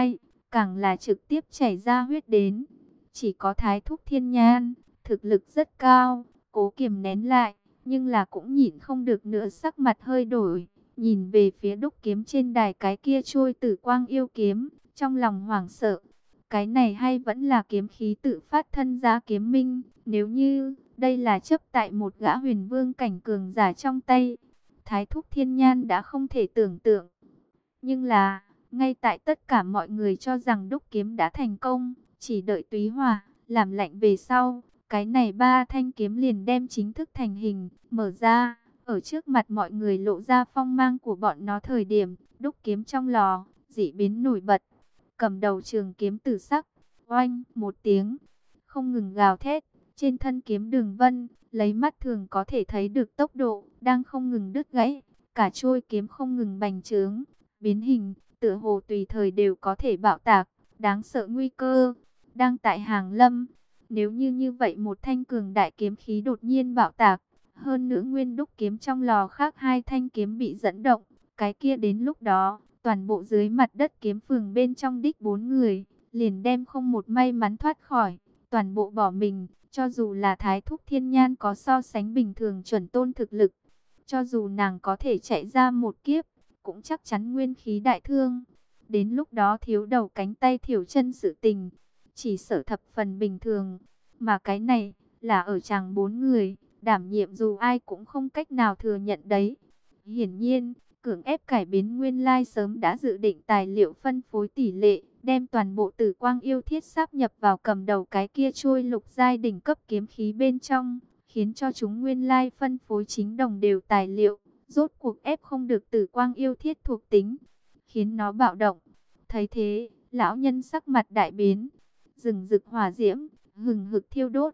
càng là trực tiếp chảy ra huyết đến. Chỉ có Thái Thúc Thiên Nhan, thực lực rất cao, cố kiềm nén lại, nhưng là cũng nhịn không được nữa, sắc mặt hơi đổi, nhìn về phía đúc kiếm trên đài cái kia trôi Tử Quang Yêu kiếm, trong lòng hoảng sợ. Cái này hay vẫn là kiếm khí tự phát thân ra kiếm minh, nếu như đây là chấp tại một gã huyền vương cảnh cường giả trong tay, Thái Thúc Thiên Nhan đã không thể tưởng tượng. Nhưng là, ngay tại tất cả mọi người cho rằng đúc kiếm đã thành công, chỉ đợi túy hỏa làm lạnh về sau, cái này ba thanh kiếm liền đem chính thức thành hình, mở ra, ở trước mặt mọi người lộ ra phong mang của bọn nó thời điểm, đúc kiếm trong lò, dị biến nổi bật. Cầm đầu trường kiếm tử sắc, oanh, một tiếng, không ngừng gào thét, trên thân kiếm đường vân, lấy mắt thường có thể thấy được tốc độ, đang không ngừng đứt gãy, cả trôi kiếm không ngừng bành trướng, biến hình, tựa hồ tùy thời đều có thể bạo tạc, đáng sợ nguy cơ, đang tại hàng lâm. Nếu như vậy một thanh cường đại kiếm khí đột nhiên bạo tạc, hơn nữa nguyên đúc kiếm trong lò khác hai thanh kiếm bị dẫn động, cái kia đến lúc đó, toàn bộ dưới mặt đất kiếm phường bên trong đích 4 người, liền đem không một may mắn thoát khỏi, toàn bộ bỏ mình, cho dù là Thái Thúc Thiên Nhan có so sánh bình thường chuẩn tôn thực lực, cho dù nàng có thể chạy ra một kiếp, cũng chắc chắn nguyên khí đại thương. Đến lúc đó thiếu đầu cánh tay thiểu chân sự tình, chỉ sợ thập phần bình thường, mà cái này là ở chàng 4 người, đảm nhiệm dù ai cũng không cách nào thừa nhận đấy. Hiển nhiên, cưỡng ép cải biến nguyên lai sớm đã dự định tài liệu phân phối tỷ lệ, đem toàn bộ Tử Quang Yêu Thiết sáp nhập vào cầm đầu cái kia trôi lục giai đỉnh cấp kiếm khí bên trong, khiến cho chúng nguyên lai phân phối chính đồng đều tài liệu, rốt cuộc ép không được Tử Quang Yêu Thiết thuộc tính, khiến nó bạo động. Thấy thế, lão nhân sắc mặt đại biến, rừng rực hỏa diễm, hừng hực thiêu đốt,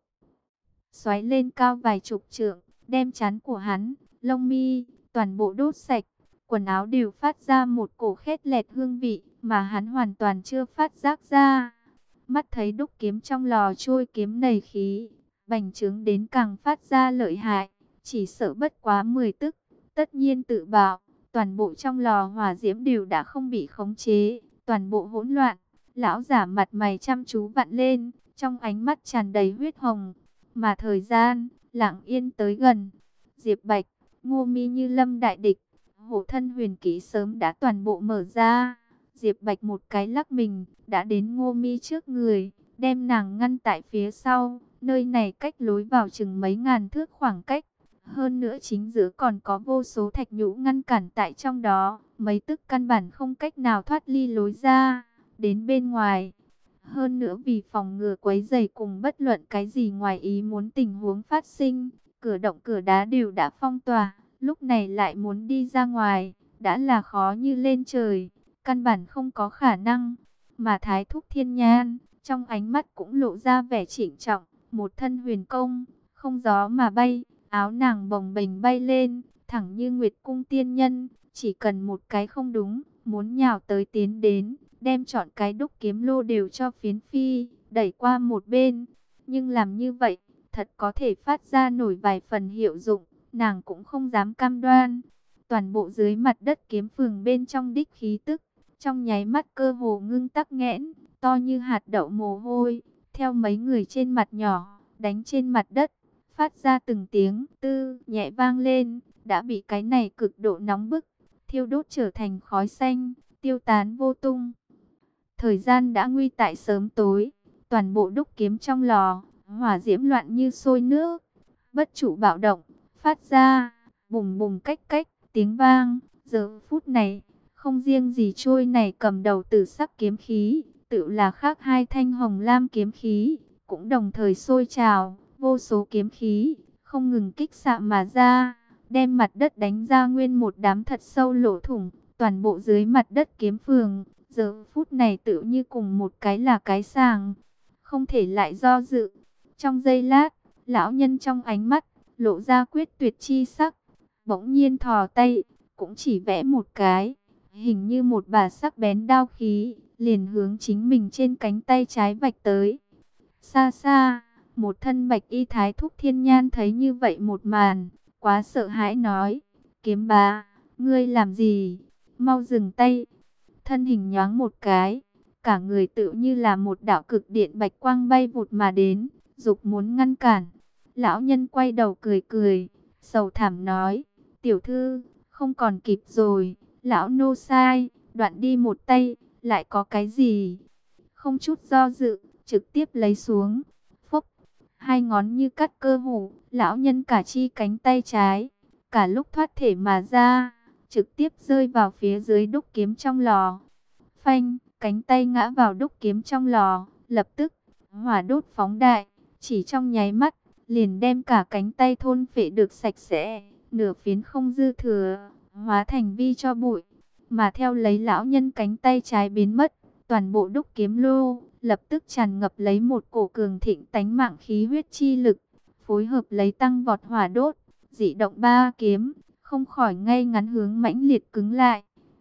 xoáy lên cao vài chục trượng, đem trán của hắn, lông mi, toàn bộ đốt sạch. Quần áo đều phát ra một cổ khét lẹt hương vị mà hắn hoàn toàn chưa phát giác ra. Mắt thấy đúc kiếm trong lò trôi kiếm nảy khí, bành trướng đến càng phát ra lợi hại, chỉ sợ bất quá 10 tức, tất nhiên tự bạo, toàn bộ trong lò hỏa diễm đều đã không bị khống chế, toàn bộ hỗn loạn. Lão giả mặt mày chăm chú vặn lên, trong ánh mắt tràn đầy huyết hồng, mà thời gian lặng yên tới gần. Diệp Bạch, Ngô Mi như lâm đại địch, hộ thân huyền kỹ sớm đã toàn bộ mở ra. Diệp Bạch một cái lắc mình, đã đến Ngô Mi trước người, đem nàng ngăn tại phía sau. Nơi này cách lối vào chừng mấy ngàn thước khoảng cách. Hơn nữa chính giữa còn có vô số thạch nhũ ngăn cản tại trong đó. Mấy tức căn bản không cách nào thoát ly lối ra, đến bên ngoài. Hơn nữa vì phòng ngừa quấy rầy cùng bất luận cái gì ngoài ý muốn tình huống phát sinh, cửa động cửa đá đều đã phong tỏa. Lúc này lại muốn đi ra ngoài, đã là khó như lên trời, căn bản không có khả năng. Mà Thái Thúc Thiên Nhan, trong ánh mắt cũng lộ ra vẻ trịnh trọng, một thân huyền công, không gió mà bay, áo nàng bồng bềnh bay lên, thẳng như Nguyệt Cung tiên nhân, chỉ cần một cái không đúng, muốn nhào tới tiến đến, đem chọn cái đúc kiếm lô đều cho phiến phi, đẩy qua một bên. Nhưng làm như vậy, thật có thể phát ra nổi vài phần hiệu dụng, nàng cũng không dám cam đoan. Toàn bộ dưới mặt đất kiếm phường bên trong đích khí tức, trong nháy mắt cơ hồ ngưng tắc nghẽn, to như hạt đậu mồ hôi, theo mấy người trên mặt nhỏ, đánh trên mặt đất, phát ra từng tiếng tư nhẹ vang lên, đã bị cái này cực độ nóng bức, thiêu đốt trở thành khói xanh, tiêu tán vô tung. Thời gian đã nguy tại sớm tối, toàn bộ đúc kiếm trong lò, hỏa diễm loạn như sôi nước, bất chủ bạo động, phát ra bùng bùng cách cách tiếng vang. Giờ phút này, không riêng gì trôi này cầm đầu tử sắc kiếm khí, tự là khác hai thanh hồng lam kiếm khí, cũng đồng thời sôi trào, vô số kiếm khí, không ngừng kích xạ mà ra, đem mặt đất đánh ra nguyên một đám thật sâu lỗ thủng, toàn bộ dưới mặt đất kiếm phường, giờ phút này tự như cùng một cái là cái sàng, không thể lại do dự. Trong giây lát, lão nhân trong ánh mắt, lộ ra quyết tuyệt chi sắc, bỗng nhiên thò tay, cũng chỉ vẽ một cái, hình như một bà sắc bén đao khí, liền hướng chính mình trên cánh tay trái vạch tới. Xa xa, một thân bạch y Thái Thúc Thiên Nhan thấy như vậy một màn, quá sợ hãi nói, kiếm bá, ngươi làm gì, mau dừng tay. Thân hình nhoáng một cái, cả người tựu như là một đạo cực điện bạch quang bay vụt mà đến, dục muốn ngăn cản. Lão nhân quay đầu cười cười, sầu thảm nói, tiểu thư, không còn kịp rồi, lão nô sai, đoạn đi một tay, lại có cái gì? Không chút do dự, trực tiếp lấy xuống. Phốc, hai ngón như cắt cơ hủ, lão nhân cả chi cánh tay trái, cả lúc thoát thể mà ra, trực tiếp rơi vào phía dưới đúc kiếm trong lò. Phanh, cánh tay ngã vào đúc kiếm trong lò, lập tức, hỏa đốt phóng đại, chỉ trong nháy mắt, liền đem cả cánh tay thôn phệ được sạch sẽ, nửa phiến không dư thừa, hóa thành vi cho bụi. Mà theo lấy lão nhân cánh tay trái biến mất, toàn bộ đúc kiếm lô lập tức tràn ngập lấy một cổ cường thịnh tánh mạng khí huyết chi lực, phối hợp lấy tăng vọt hỏa đốt, dị động ba kiếm, không khỏi ngay ngắn hướng mãnh liệt cứng lại.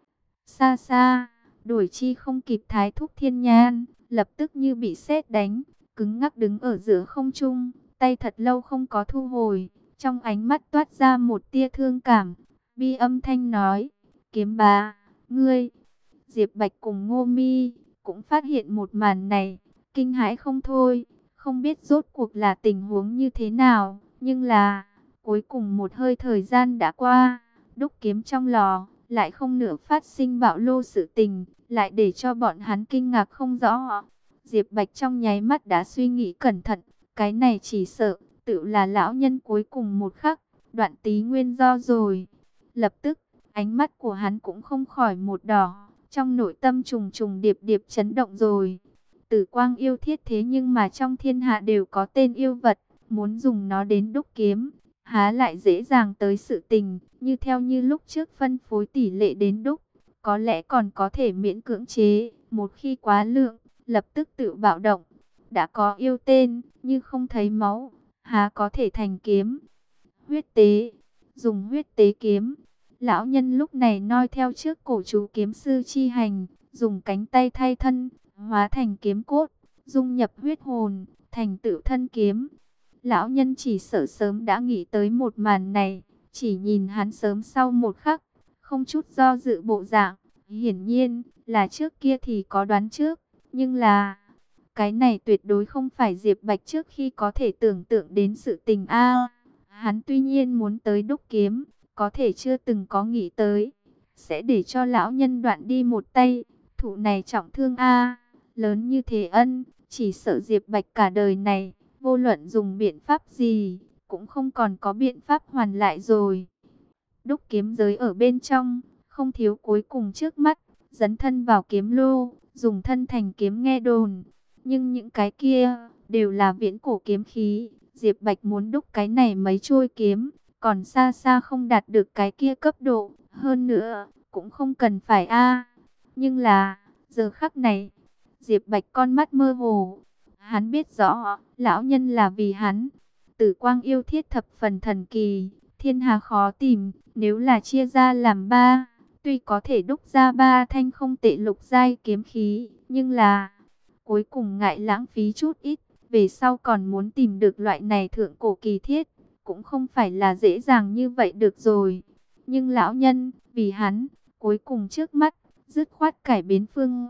Xa xa, đuổi chi không kịp Thái Thúc Thiên Nhan, lập tức như bị sét đánh, cứng ngắc đứng ở giữa không trung, tay thật lâu không có thu hồi, trong ánh mắt toát ra một tia thương cảm, bi âm thanh nói, kiếm bá, ngươi. Diệp Bạch cùng Ngô Mi cũng phát hiện một màn này, kinh hãi không thôi, không biết rốt cuộc là tình huống như thế nào, nhưng là, cuối cùng một hơi thời gian đã qua, đúc kiếm trong lò lại không nửa phát sinh bạo lô sự tình, lại để cho bọn hắn kinh ngạc không rõ. Diệp Bạch trong nháy mắt đã suy nghĩ cẩn thận, cái này chỉ sợ tự là lão nhân cuối cùng một khắc đoạn tí nguyên do rồi. Lập tức, ánh mắt của hắn cũng không khỏi một đỏ, trong nội tâm trùng trùng điệp điệp chấn động rồi. Tử quang yêu thiết thế nhưng mà trong thiên hạ đều có tên yêu vật, muốn dùng nó đến đúc kiếm, há lại dễ dàng tới sự tình, như theo như lúc trước phân phối tỷ lệ đến đúc, có lẽ còn có thể miễn cưỡng chế, một khi quá lượng, lập tức tự bạo động. Đã có yêu tên, như không thấy máu, há có thể thành kiếm. Huyết tế, dùng huyết tế kiếm. Lão nhân lúc này noi theo trước cổ chú kiếm sư chi hành, dùng cánh tay thay thân, hóa thành kiếm cốt, dung nhập huyết hồn, thành tựu thân kiếm. Lão nhân chỉ sợ sớm đã nghĩ tới một màn này, chỉ nhìn hắn sớm sau một khắc, không chút do dự bộ dạng, hiển nhiên là trước kia thì có đoán trước, nhưng là cái này tuyệt đối không phải Diệp Bạch trước khi có thể tưởng tượng đến sự tình a. Hắn tuy nhiên muốn tới đúc kiếm, có thể chưa từng có nghĩ tới sẽ để cho lão nhân đoạn đi một tay, thụ này trọng thương a, lớn như thế ân, chỉ sợ Diệp Bạch cả đời này, vô luận dùng biện pháp gì, cũng không còn có biện pháp hoàn lại rồi. Đúc kiếm giới ở bên trong, không thiếu cuối cùng trước mắt, dấn thân vào kiếm lô, dùng thân thành kiếm nghe đồn. Nhưng những cái kia, đều là viễn cổ kiếm khí, Diệp Bạch muốn đúc cái này mấy trôi kiếm, còn xa xa không đạt được cái kia cấp độ, hơn nữa, cũng không cần phải a. Nhưng là, giờ khắc này, Diệp Bạch con mắt mơ hồ, hắn biết rõ, lão nhân là vì hắn. Tử quang yêu thiết thập phần thần kỳ, thiên hà khó tìm, nếu là chia ra làm ba, tuy có thể đúc ra ba thanh không tệ lục giai kiếm khí, nhưng là cuối cùng ngại lãng phí chút ít, về sau còn muốn tìm được loại này thượng cổ kỳ thiết, cũng không phải là dễ dàng như vậy được rồi. Nhưng lão nhân, vì hắn, cuối cùng trước mắt, dứt khoát cải biến phương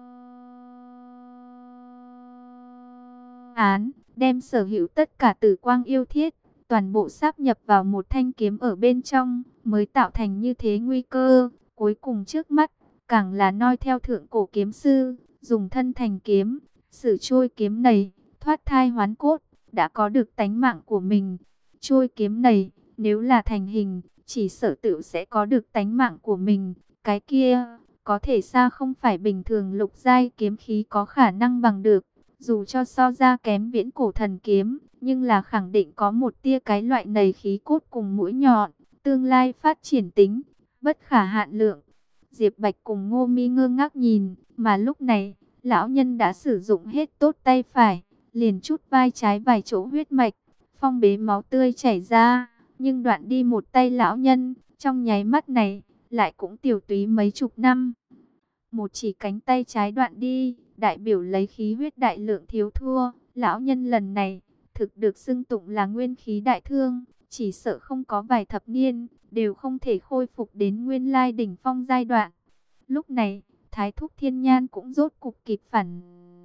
án, đem sở hữu tất cả tử quang yêu thiết, toàn bộ sáp nhập vào một thanh kiếm ở bên trong, mới tạo thành như thế nguy cơ. Cuối cùng trước mắt, càng là noi theo thượng cổ kiếm sư, dùng thân thành kiếm, sử trôi kiếm này, thoát thai hoán cốt, đã có được tánh mạng của mình. Trôi kiếm này, nếu là thành hình, chỉ sợ tự sẽ có được tánh mạng của mình. Cái kia, có thể xa không phải bình thường lục giai kiếm khí có khả năng bằng được. Dù cho so ra kém viễn cổ thần kiếm, nhưng là khẳng định có một tia cái loại này khí cốt cùng mũi nhọn, tương lai phát triển tính, bất khả hạn lượng. Diệp Bạch cùng Ngô Mi ngơ ngác nhìn, mà lúc này, lão nhân đã sử dụng hết tốt tay phải, liền chút vai trái vài chỗ huyết mạch, phong bế máu tươi chảy ra, nhưng đoạn đi một tay lão nhân, trong nháy mắt này, lại cũng tiểu túy mấy chục năm. Một chỉ cánh tay trái đoạn đi, đại biểu lấy khí huyết đại lượng thiếu thua, lão nhân lần này, thực được xưng tụng là nguyên khí đại thương, chỉ sợ không có vài thập niên, đều không thể khôi phục đến nguyên lai đỉnh phong giai đoạn. Lúc này, Thái thúc Thiên Nhan cũng rốt cục kịp phản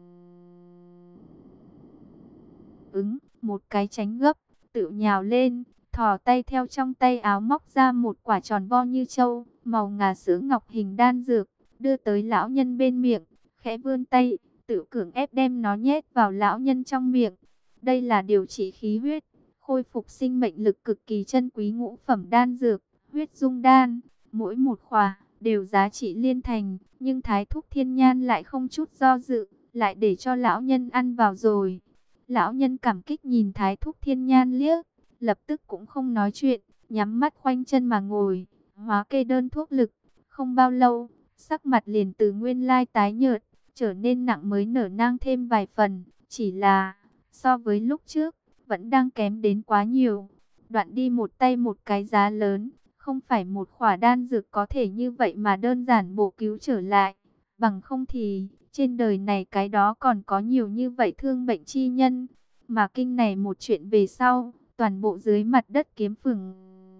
ứng, một cái tránh gấp, tự nhào lên, thò tay theo trong tay áo móc ra một quả tròn vo như trâu, màu ngà sữa ngọc hình đan dược, đưa tới lão nhân bên miệng, khẽ vươn tay, tự cưỡng ép đem nó nhét vào lão nhân trong miệng. Đây là điều trị khí huyết, khôi phục sinh mệnh lực cực kỳ chân quý ngũ phẩm đan dược, huyết dung đan, mỗi một khỏa đều giá trị liên thành, nhưng Thái thúc Thiên Nhan lại không chút do dự, lại để cho lão nhân ăn vào rồi. Lão nhân cảm kích nhìn Thái thúc Thiên Nhan liếc, lập tức cũng không nói chuyện, nhắm mắt khoanh chân mà ngồi, hóa kê đơn thuốc lực. Không bao lâu, sắc mặt liền từ nguyên lai tái nhợt, trở nên nặng mới nở nang thêm vài phần, chỉ là so với lúc trước, vẫn đang kém đến quá nhiều. Đoạn đi một tay một cái giá lớn, không phải một khỏa đan dược có thể như vậy mà đơn giản bổ cứu trở lại. Bằng không thì, trên đời này cái đó còn có nhiều như vậy thương bệnh chi nhân. Mà kinh này một chuyện về sau, toàn bộ dưới mặt đất kiếm phường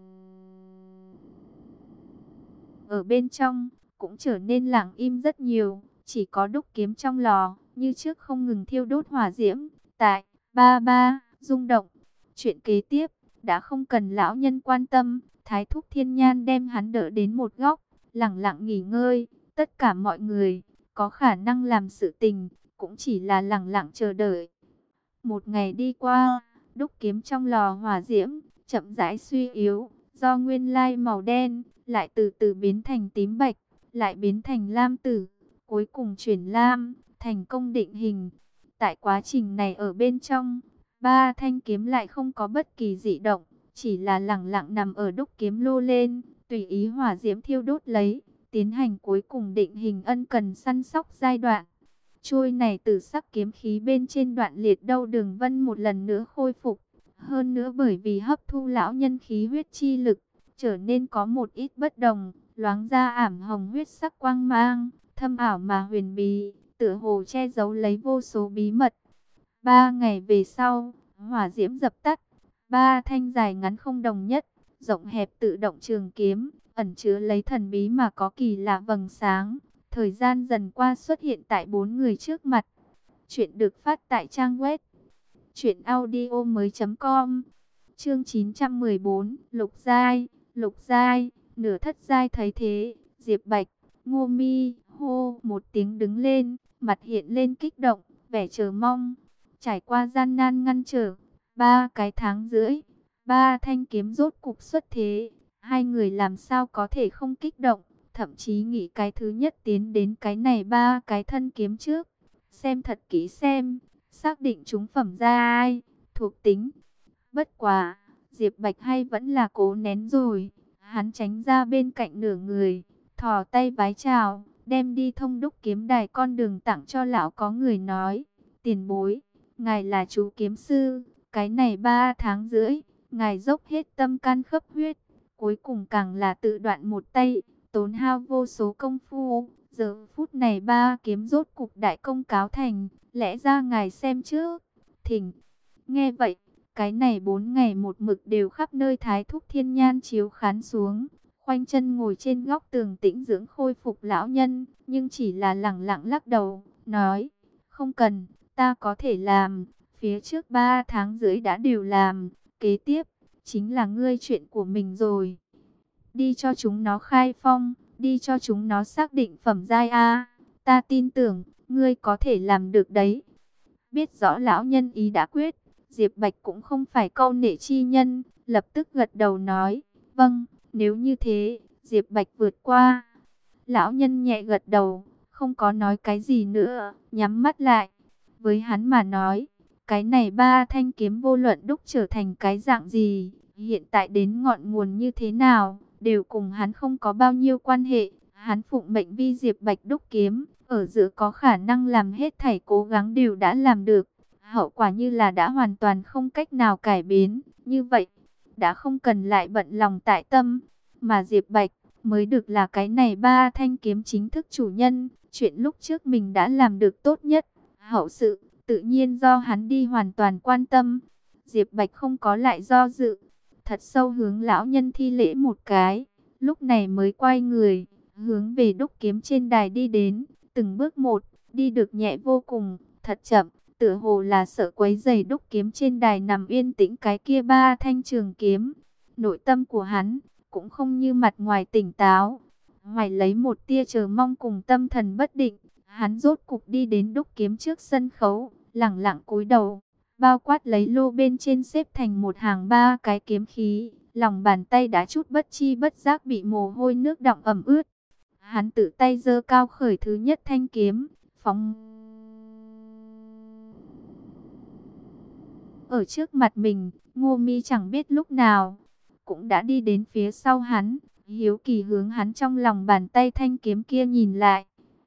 ở bên trong, cũng trở nên lặng im rất nhiều. Chỉ có đúc kiếm trong lò, như trước không ngừng thiêu đốt hỏa diễm. Tại, ba, rung động. Chuyện kế tiếp, đã không cần lão nhân quan tâm. Thái thúc Thiên Nhan đem hắn đỡ đến một góc, lặng lặng nghỉ ngơi. Tất cả mọi người có khả năng làm sự tình, cũng chỉ là lặng lặng chờ đợi. Một ngày đi qua, đúc kiếm trong lò hỏa diễm chậm rãi suy yếu, do nguyên lai màu đen lại từ từ biến thành tím bạch, lại biến thành lam tử, cuối cùng chuyển lam, thành công định hình. Tại quá trình này ở bên trong, ba thanh kiếm lại không có bất kỳ dị động, chỉ là lẳng lặng nằm ở đúc kiếm lô lên, tùy ý hỏa diễm thiêu đốt lấy, tiến hành cuối cùng định hình ân cần săn sóc giai đoạn. Trôi này từ sắc kiếm khí bên trên đoạn liệt đâu đường vân một lần nữa khôi phục. Hơn nữa bởi vì hấp thu lão nhân khí huyết chi lực, trở nên có một ít bất đồng, loáng ra ảm hồng huyết sắc quang mang, thâm ảo mà huyền bí, tựa hồ che giấu lấy vô số bí mật. 3 ngày về sau, hỏa diễm dập tắt, ba thanh dài ngắn không đồng nhất, rộng hẹp tự động trường kiếm, ẩn chứa lấy thần bí mà có kỳ lạ vầng sáng. Thời gian dần qua xuất hiện tại 4 người trước mặt. Chuyện được phát tại trang web truyệnaudiomoi.com. Chương 914, Lục Giai, Lục Giai, nửa thất giai thấy thế, Diệp Bạch, Ngô Mi, hô một tiếng đứng lên, mặt hiện lên kích động, vẻ chờ mong. Trải qua gian nan ngăn trở, 3 cái tháng rưỡi, ba thanh kiếm rốt cục xuất thế, hai người làm sao có thể không kích động. Thậm chí nghĩ cái thứ nhất tiến đến cái này 3 cái thân kiếm trước. Xem thật kỹ xem, xác định chúng phẩm ra ai, thuộc tính. Bất quá, Diệp Bạch hay vẫn là cố nén rồi. Hắn tránh ra bên cạnh nửa người, thò tay vái chào, đem đi thông đúc kiếm đài con đường tặng cho lão. Có người nói, tiền bối, ngài là chú kiếm sư, cái này 3 tháng rưỡi, ngài dốc hết tâm can khắp huyết, cuối cùng càng là tự đoạn một tay, tốn hao vô số công phu. Giờ phút này 3 kiếm rốt cục đại công cáo thành, lẽ ra ngài xem trước. Thỉnh. Nghe vậy, cái này 4 ngày một mực đều khắp nơi Thái thúc Thiên Nhan chiếu khán xuống, khoanh chân ngồi trên góc tường tĩnh dưỡng khôi phục lão nhân, nhưng chỉ là lẳng lặng lắc đầu, nói: "Không cần, ta có thể làm, phía trước 3 tháng rưỡi đã đều làm, kế tiếp chính là ngươi chuyện của mình rồi. Đi cho chúng nó khai phong, đi cho chúng nó xác định phẩm giai a, ta tin tưởng ngươi có thể làm được đấy." Biết rõ lão nhân ý đã quyết, Diệp Bạch cũng không phải câu nệ chi nhân, lập tức gật đầu nói: "Vâng, nếu như thế, Diệp Bạch vượt qua." Lão nhân nhẹ gật đầu, không có nói cái gì nữa, nhắm mắt lại. Với hắn mà nói, cái này 3 thanh kiếm vô luận đúc trở thành cái dạng gì, hiện tại đến ngọn nguồn như thế nào, đều cùng hắn không có bao nhiêu quan hệ. Hắn phụng mệnh vi Diệp Bạch đúc kiếm, ở giữa có khả năng làm hết thảy cố gắng đều đã làm được. Hậu quả như là đã hoàn toàn không cách nào cải biến, như vậy, đã không cần lại bận lòng tại tâm, mà Diệp Bạch mới được là cái này 3 thanh kiếm chính thức chủ nhân. Chuyện lúc trước mình đã làm được tốt nhất, hậu sự tự nhiên do hắn đi hoàn toàn quan tâm. Diệp Bạch không có lại do dự, thật sâu hướng lão nhân thi lễ một cái, lúc này mới quay người, hướng về đúc kiếm trên đài đi đến, từng bước một, đi được nhẹ vô cùng, thật chậm, tựa hồ là sợ quấy rầy đúc kiếm trên đài nằm yên tĩnh cái kia ba thanh trường kiếm. Nội tâm của hắn cũng không như mặt ngoài tỉnh táo, ngoài lấy một tia chờ mong cùng tâm thần bất định, hắn rốt cục đi đến đúc kiếm trước sân khấu, lẳng lặng cúi đầu, bao quát lấy lô bên trên xếp thành một hàng ba cái kiếm khí, lòng bàn tay đã chút bất chi bất giác bị mồ hôi nước đọng ẩm ướt. Hắn tự tay giơ cao khởi thứ nhất thanh kiếm, phóng ở trước mặt mình. Ngô Mi chẳng biết lúc nào cũng đã đi đến phía sau hắn, hiếu kỳ hướng hắn trong lòng bàn tay thanh kiếm kia nhìn lại.